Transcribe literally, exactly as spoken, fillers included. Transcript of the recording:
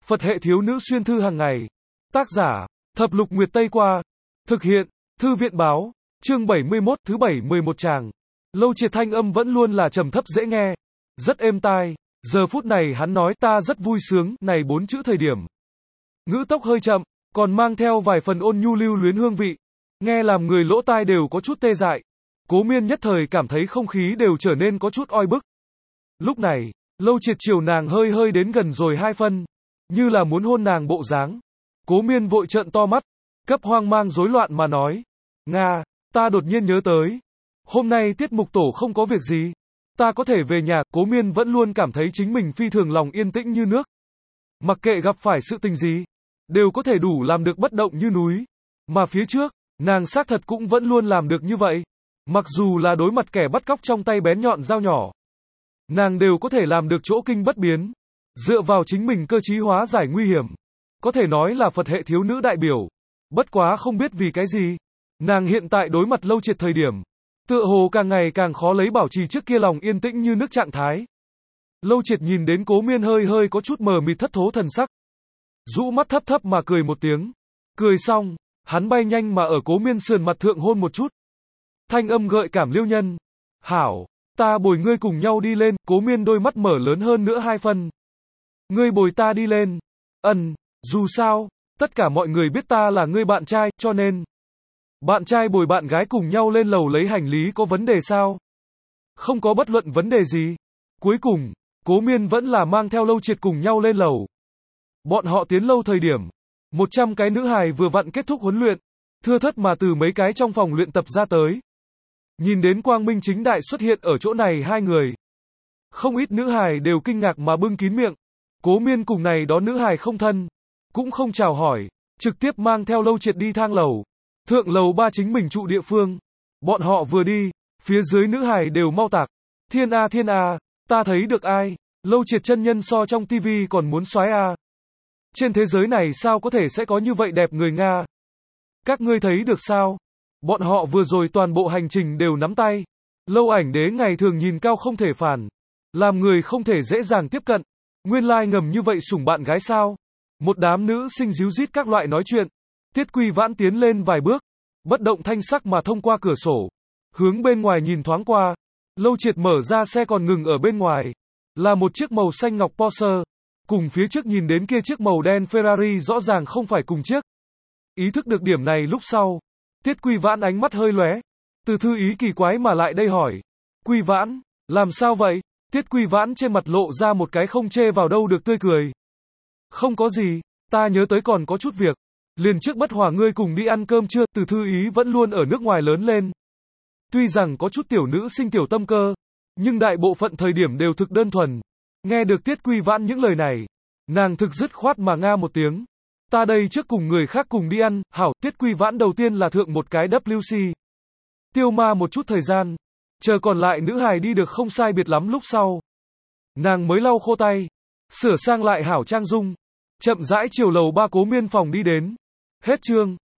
Phật hệ thiếu nữ xuyên thư hàng ngày. Tác giả, Thập Lục Nguyệt Tây Qua. Thực hiện, Thư viện Báo. Chương bảy mươi mốt, thứ bảy mười một tràng. Lâu Triệt thanh âm vẫn luôn là trầm thấp dễ nghe, rất êm tai. Giờ phút này hắn nói ta rất vui sướng, này bốn chữ thời điểm. Ngữ tốc hơi chậm, còn mang theo vài phần ôn nhu lưu luyến hương vị. Nghe làm người lỗ tai đều có chút tê dại. Cố Miên nhất thời cảm thấy không khí đều trở nên có chút oi bức. Lúc này, Lâu Triệt chiều nàng hơi hơi đến gần rồi hai phân, như là muốn hôn nàng bộ dáng. Cố Miên vội trợn to mắt, cấp hoang mang rối loạn mà nói. Nga, ta đột nhiên nhớ tới. Hôm nay tiết mục tổ không có việc gì. Ta có thể về nhà. Cố Miên vẫn luôn cảm thấy chính mình phi thường lòng yên tĩnh như nước. Mặc kệ gặp phải sự tình gì, đều có thể đủ làm được bất động như núi. Mà phía trước, nàng xác thật cũng vẫn luôn làm được như vậy. Mặc dù là đối mặt kẻ bắt cóc trong tay bén nhọn dao nhỏ, nàng đều có thể làm được chỗ kinh bất biến. Dựa vào chính mình cơ trí hóa giải nguy hiểm. Có thể nói là Phật hệ thiếu nữ đại biểu. Bất quá không biết vì cái gì, nàng hiện tại đối mặt Lâu Triệt thời điểm, tựa hồ càng ngày càng khó lấy bảo trì trước kia lòng yên tĩnh như nước trạng thái. Lâu Triệt nhìn đến Cố Miên hơi hơi có chút mờ mịt thất thố thần sắc, rũ mắt thấp thấp mà cười một tiếng. Cười xong, hắn bay nhanh mà ở Cố Miên sườn mặt thượng hôn một chút. Thanh âm gợi cảm liêu nhân. Hảo, ta bồi ngươi cùng nhau đi lên. Cố Miên đôi mắt mở lớn hơn nữa hai phân. Ngươi bồi ta đi lên. Ừm, dù sao, tất cả mọi người biết ta là ngươi bạn trai, cho nên bạn trai bồi bạn gái cùng nhau lên lầu lấy hành lý có vấn đề sao? Không có bất luận vấn đề gì. Cuối cùng, Cố Miên vẫn là mang theo Lâu Triệt cùng nhau lên lầu. Bọn họ tiến lâu thời điểm, một trăm cái nữ hài vừa vặn kết thúc huấn luyện, thưa thớt mà từ mấy cái trong phòng luyện tập ra tới. Nhìn đến quang minh chính đại xuất hiện ở chỗ này hai người, không ít nữ hài đều kinh ngạc mà bưng kín miệng. Cố Miên cùng này đó nữ hài không thân, cũng không chào hỏi, trực tiếp mang theo Lâu Triệt đi thang lầu. Thượng lầu ba chính mình trụ địa phương. Bọn họ vừa đi, phía dưới nữ hài đều mau tạc. Thiên a thiên a, ta thấy được ai? Lâu Triệt chân nhân so trong tivi còn muốn soái a. Trên thế giới này sao có thể sẽ có như vậy đẹp người Nga? Các ngươi thấy được sao? Bọn họ vừa rồi toàn bộ hành trình đều nắm tay. Lâu Ảnh Đế ngày thường nhìn cao không thể phản, làm người không thể dễ dàng tiếp cận. Nguyên lai ngầm như vậy sủng bạn gái sao? Một đám nữ sinh díu dít các loại nói chuyện. Tiết Quy Vãn tiến lên vài bước, bất động thanh sắc mà thông qua cửa sổ, hướng bên ngoài nhìn thoáng qua. Lâu Triệt mở ra xe còn ngừng ở bên ngoài, là một chiếc màu xanh ngọc Porsche, cùng phía trước nhìn đến kia chiếc màu đen Ferrari rõ ràng không phải cùng chiếc. Ý thức được điểm này lúc sau, Tiết Quy Vãn ánh mắt hơi lóe, từ thư ý kỳ quái mà lại đây hỏi. Quy Vãn, làm sao vậy? Tiết Quy Vãn trên mặt lộ ra một cái không chê vào đâu được tươi cười. Không có gì, ta nhớ tới còn có chút việc. Liền trước bất hòa ngươi cùng đi ăn cơm trưa. Từ thư ý vẫn luôn ở nước ngoài lớn lên. Tuy rằng có chút tiểu nữ sinh tiểu tâm cơ, nhưng đại bộ phận thời điểm đều thực đơn thuần. Nghe được Tiết Quy Vãn những lời này, nàng thực dứt khoát mà nga một tiếng. Ta đây trước cùng người khác cùng đi ăn. Hảo. Tiết Quy Vãn đầu tiên là thượng một cái vê kép xê. Tiêu ma một chút thời gian, chờ còn lại nữ hài đi được không sai biệt lắm lúc sau, nàng mới lau khô tay, sửa sang lại hảo trang dung, chậm rãi chiều lầu ba Cố Miên phòng đi đến. Hết chương.